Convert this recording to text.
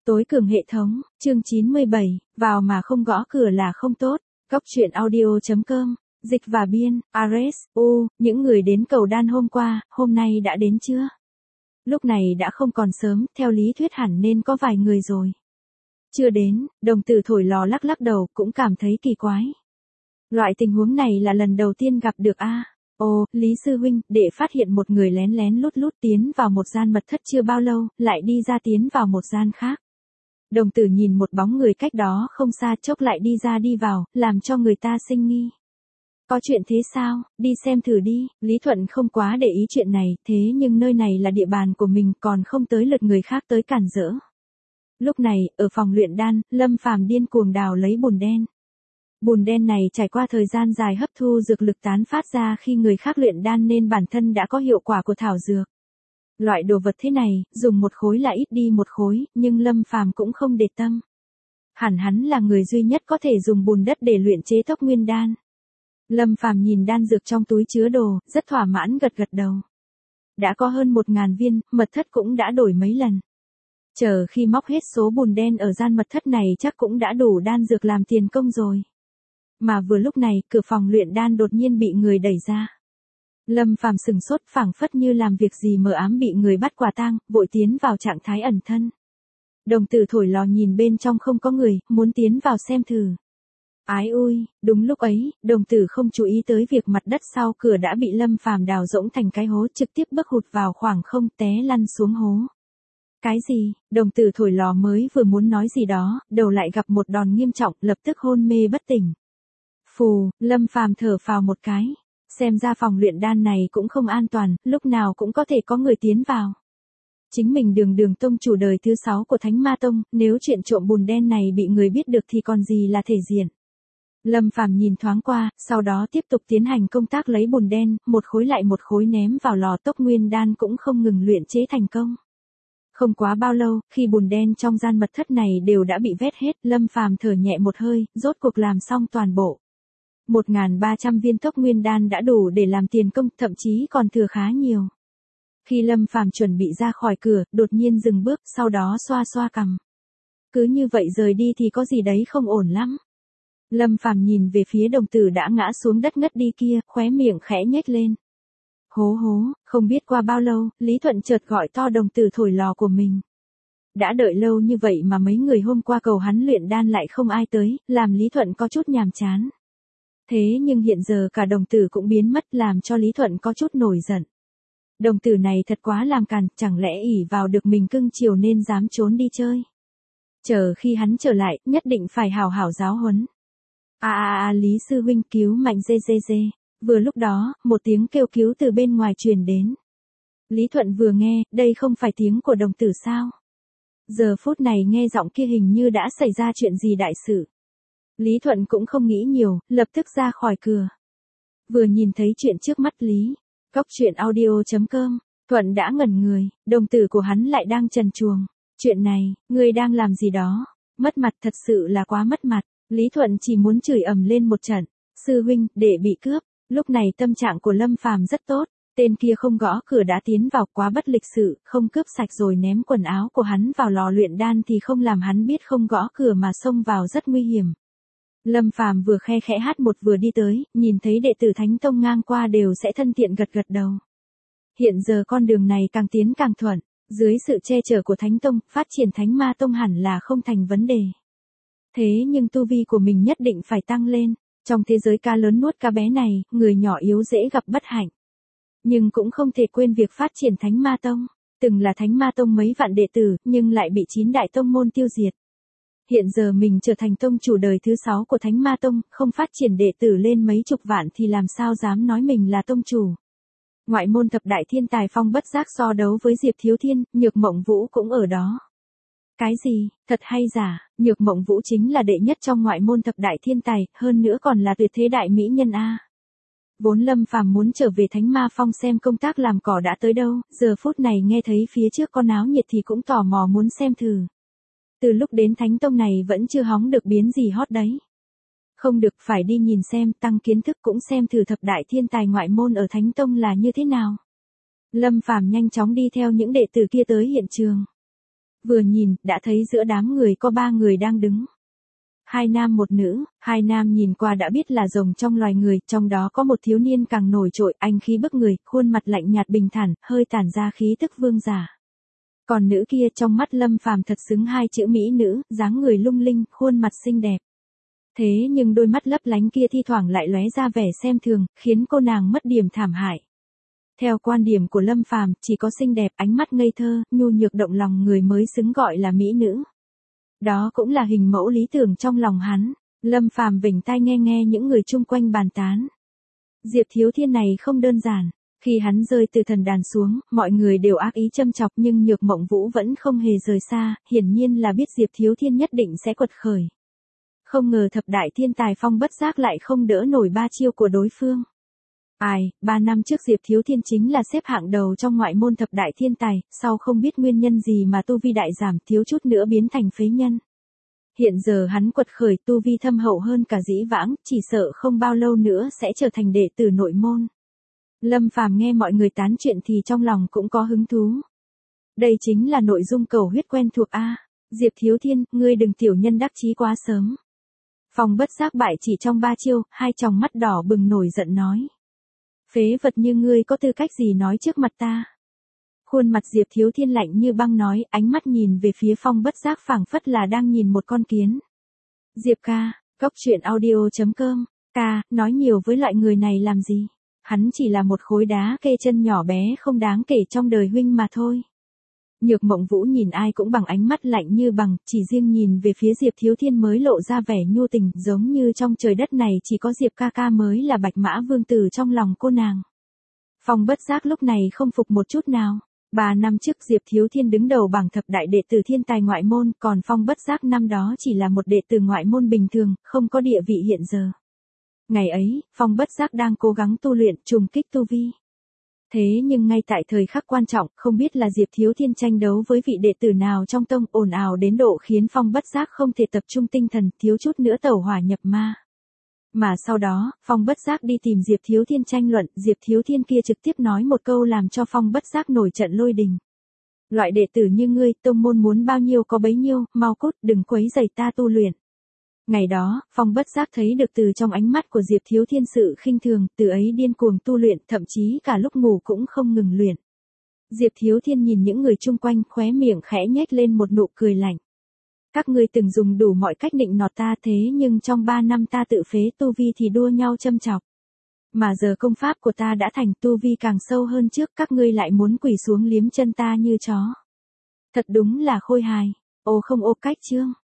Tối cường hệ thống, chương 97, vào mà không gõ cửa là không tốt. Góc truyện audio.com, dịch và biên, Ares, những người đến cầu đan hôm qua, hôm nay đã đến chưa? Lúc này đã không còn sớm, theo lý thuyết hẳn nên có vài người rồi. Chưa đến, đồng tử thổi lò lắc lắc đầu cũng cảm thấy kỳ quái. Loại tình huống này là lần đầu tiên gặp được a. Lý sư huynh, đệ phát hiện một người lén lén lút lút tiến vào một gian mật thất chưa bao lâu, lại đi ra tiến vào một gian khác. Đồng tử nhìn một bóng người cách đó không xa chốc lại đi ra đi vào, làm cho người ta sinh nghi. Có chuyện thế sao, đi xem thử đi, Lý Thuận không quá để ý chuyện này, thế nhưng nơi này là địa bàn của mình còn không tới lượt người khác tới cản rỡ. Lúc này, ở phòng luyện đan, Lâm Phàm điên cuồng đào lấy bùn đen. Bùn đen này trải qua thời gian dài hấp thu dược lực tán phát ra khi người khác luyện đan nên bản thân đã có hiệu quả của thảo dược. Loại đồ vật thế này, dùng một khối là ít đi một khối, nhưng Lâm Phàm cũng không để tâm. Hẳn hắn là người duy nhất có thể dùng bùn đất để luyện chế tốc nguyên đan. Lâm Phàm nhìn đan dược trong túi chứa đồ, rất thỏa mãn gật gật đầu. Đã có hơn 1000 viên, mật thất cũng đã đổi mấy lần. Chờ khi móc hết số bùn đen ở gian mật thất này chắc cũng đã đủ đan dược làm tiền công rồi. Mà vừa lúc này, cửa phòng luyện đan đột nhiên bị người đẩy ra. Lâm Phàm sừng sốt phảng phất như làm việc gì mờ ám bị người bắt quả tang, vội tiến vào trạng thái ẩn thân. Đồng tử thổi lò nhìn bên trong không có người, muốn tiến vào xem thử. Ái ui, đúng lúc ấy, đồng tử không chú ý tới việc mặt đất sau cửa đã bị Lâm Phàm đào rỗng thành cái hố trực tiếp bước hụt vào khoảng không té lăn xuống hố. Cái gì, đồng tử thổi lò mới vừa muốn nói gì đó, đầu lại gặp một đòn nghiêm trọng lập tức hôn mê bất tỉnh. Phù, Lâm Phàm thở phào một cái. Xem ra phòng luyện đan này cũng không an toàn, lúc nào cũng có thể có người tiến vào. Chính mình đường tông chủ đời thứ 6 của Thánh Ma Tông, nếu chuyện trộm bùn đen này bị người biết được thì còn gì là thể diện. Lâm Phàm nhìn thoáng qua, sau đó tiếp tục tiến hành công tác lấy bùn đen, một khối lại một khối ném vào lò tốc nguyên đan cũng không ngừng luyện chế thành công. Không quá bao lâu, khi bùn đen trong gian mật thất này đều đã bị vét hết, Lâm Phàm thở nhẹ một hơi, rốt cuộc làm xong toàn bộ. 1300 viên tốc nguyên đan đã đủ để làm tiền công, thậm chí còn thừa khá nhiều. Khi Lâm Phàm chuẩn bị ra khỏi cửa, đột nhiên dừng bước, sau đó xoa xoa cằm. Cứ như vậy rời đi thì có gì đấy không ổn lắm. Lâm Phàm nhìn về phía đồng tử đã ngã xuống đất ngất đi kia, khóe miệng khẽ nhếch lên. Hố, không biết qua bao lâu, Lý Thuận chợt gọi to đồng tử thổi lò của mình. Đã đợi lâu như vậy mà mấy người hôm qua cầu hắn luyện đan lại không ai tới, làm Lý Thuận có chút nhàm chán. Thế nhưng hiện giờ cả đồng tử cũng biến mất làm cho Lý Thuận có chút nổi giận. Đồng tử này thật quá làm càn, chẳng lẽ ỷ vào được mình cưng chiều nên dám trốn đi chơi. Chờ khi hắn trở lại, nhất định phải hào hảo giáo huấn. Lý sư huynh cứu mạnh dê. Vừa lúc đó, một tiếng kêu cứu từ bên ngoài truyền đến. Lý Thuận vừa nghe, đây không phải tiếng của đồng tử sao? Giờ phút này nghe giọng kia hình như đã xảy ra chuyện gì đại sự. Lý Thuận cũng không nghĩ nhiều, lập tức ra khỏi cửa. Vừa nhìn thấy chuyện trước mắt Lý, góc truyện audio.com, Thuận đã ngẩn người, đồng tử của hắn lại đang trần truồng. Chuyện này, ngươi đang làm gì đó? Mất mặt thật sự là quá mất mặt. Lý Thuận chỉ muốn chửi ầm lên một trận. Sư huynh, để bị cướp. Lúc này tâm trạng của Lâm Phàm rất tốt. Tên kia không gõ cửa đã tiến vào quá bất lịch sự, không cướp sạch rồi ném quần áo của hắn vào lò luyện đan thì không làm hắn biết không gõ cửa mà xông vào rất nguy hiểm. Lâm Phàm vừa khe khẽ hát một vừa đi tới, nhìn thấy đệ tử Thánh Tông ngang qua đều sẽ thân thiện gật gật đầu. Hiện giờ con đường này càng tiến càng thuận, dưới sự che chở của Thánh Tông, phát triển Thánh Ma Tông hẳn là không thành vấn đề. Thế nhưng tu vi của mình nhất định phải tăng lên, trong thế giới cá lớn nuốt cá bé này, người nhỏ yếu dễ gặp bất hạnh. Nhưng cũng không thể quên việc phát triển Thánh Ma Tông, từng là Thánh Ma Tông mấy vạn đệ tử, nhưng lại bị 9 đại tông môn tiêu diệt. Hiện giờ mình trở thành tông chủ đời thứ 6 của Thánh Ma Tông, không phát triển đệ tử lên mấy chục vạn thì làm sao dám nói mình là tông chủ. Ngoại môn thập đại thiên tài Phong bất giác so đấu với Diệp Thiếu Thiên, Nhược Mộng Vũ cũng ở đó. Cái gì, thật hay giả, Nhược Mộng Vũ chính là đệ nhất trong ngoại môn thập đại thiên tài, hơn nữa còn là tuyệt thế đại mỹ nhân a. Vốn Lâm Phàm muốn trở về Thánh Ma Phong xem công tác làm cỏ đã tới đâu, giờ phút này nghe thấy phía trước có náo nhiệt thì cũng tò mò muốn xem thử. Từ lúc đến Thánh Tông này vẫn chưa hóng được biến gì hot đấy. Không được, phải đi nhìn xem, tăng kiến thức cũng xem thử thập đại thiên tài ngoại môn ở Thánh Tông là như thế nào. Lâm Phàm nhanh chóng đi theo những đệ tử kia tới hiện trường. Vừa nhìn, đã thấy giữa đám người có 3 người đang đứng. 2 nam 1 nữ, 2 nam nhìn qua đã biết là rồng trong loài người, trong đó có một thiếu niên càng nổi trội, anh khí bức người, khuôn mặt lạnh nhạt bình thản, hơi tản ra khí tức vương giả. Còn nữ kia trong mắt Lâm Phàm thật xứng 2 chữ mỹ nữ, dáng người lung linh, khuôn mặt xinh đẹp. Thế nhưng đôi mắt lấp lánh kia thi thoảng lại lóe ra vẻ xem thường, khiến cô nàng mất điểm thảm hại. Theo quan điểm của Lâm Phàm, chỉ có xinh đẹp, ánh mắt ngây thơ, nhu nhược động lòng người mới xứng gọi là mỹ nữ. Đó cũng là hình mẫu lý tưởng trong lòng hắn. Lâm Phàm vểnh tai nghe nghe những người chung quanh bàn tán. Diệp Thiếu Thiên này không đơn giản. Khi hắn rơi từ thần đàn xuống, mọi người đều ác ý châm chọc nhưng Nhược Mộng Vũ vẫn không hề rời xa, hiển nhiên là biết Diệp Thiếu Thiên nhất định sẽ quật khởi. Không ngờ thập đại thiên tài Phong Bất Giác lại không đỡ nổi 3 chiêu của đối phương. 3 năm trước Diệp Thiếu Thiên chính là xếp hạng đầu trong ngoại môn thập đại thiên tài, sau không biết nguyên nhân gì mà tu vi đại giảm, thiếu chút nữa biến thành phế nhân. Hiện giờ hắn quật khởi, tu vi thâm hậu hơn cả dĩ vãng, chỉ sợ không bao lâu nữa sẽ trở thành đệ tử nội môn. Lâm Phàm nghe mọi người tán chuyện thì trong lòng cũng có hứng thú. Đây chính là nội dung cầu huyết quen thuộc a. Diệp Thiếu Thiên, ngươi đừng tiểu nhân đắc chí quá sớm. Phong Bất Giác bại chỉ trong 3 chiêu, 2 tròng mắt đỏ bừng nổi giận nói. Phế vật như ngươi có tư cách gì nói trước mặt ta? Khuôn mặt Diệp Thiếu Thiên lạnh như băng nói, ánh mắt nhìn về phía Phong Bất Giác phảng phất là đang nhìn một con kiến. Diệp ca, coctruyện.audio.com, ca, nói nhiều với loại người này làm gì? Hắn chỉ là một khối đá kê chân nhỏ bé không đáng kể trong đời huynh mà thôi. Nhược Mộng Vũ nhìn ai cũng bằng ánh mắt lạnh như bằng, chỉ riêng nhìn về phía Diệp Thiếu Thiên mới lộ ra vẻ nhu tình, giống như trong trời đất này chỉ có Diệp ca ca mới là bạch mã vương tử trong lòng cô nàng. Phong Bất Giác lúc này không phục một chút nào. 3 năm trước Diệp Thiếu Thiên đứng đầu bảng thập đại đệ tử thiên tài ngoại môn, còn Phong Bất Giác năm đó chỉ là một đệ tử ngoại môn bình thường, không có địa vị hiện giờ. Ngày ấy, Phong Bất Giác đang cố gắng tu luyện, trùng kích tu vi. Thế nhưng ngay tại thời khắc quan trọng, không biết là Diệp Thiếu Thiên tranh đấu với vị đệ tử nào trong tông, ồn ào đến độ khiến Phong Bất Giác không thể tập trung tinh thần, thiếu chút nữa tẩu hỏa nhập ma. Mà sau đó, Phong Bất Giác đi tìm Diệp Thiếu Thiên tranh luận, Diệp Thiếu Thiên kia trực tiếp nói một câu làm cho Phong Bất Giác nổi trận lôi đình. Loại đệ tử như ngươi, tông môn muốn bao nhiêu có bấy nhiêu, mau cút, đừng quấy rầy ta tu luyện. Ngày đó, Phong Bất Giác thấy được từ trong ánh mắt của Diệp Thiếu Thiên sự khinh thường, từ ấy điên cuồng tu luyện, thậm chí cả lúc ngủ cũng không ngừng luyện. Diệp Thiếu Thiên nhìn những người chung quanh, khóe miệng khẽ nhếch lên một nụ cười lạnh. Các ngươi từng dùng đủ mọi cách nịnh nọt ta, thế nhưng trong 3 năm ta tự phế tu vi thì đua nhau châm chọc. Mà giờ công pháp của ta đã thành, tu vi càng sâu hơn trước, các ngươi lại muốn quỳ xuống liếm chân ta như chó. Thật đúng là khôi hài. Ô không ô cách chương.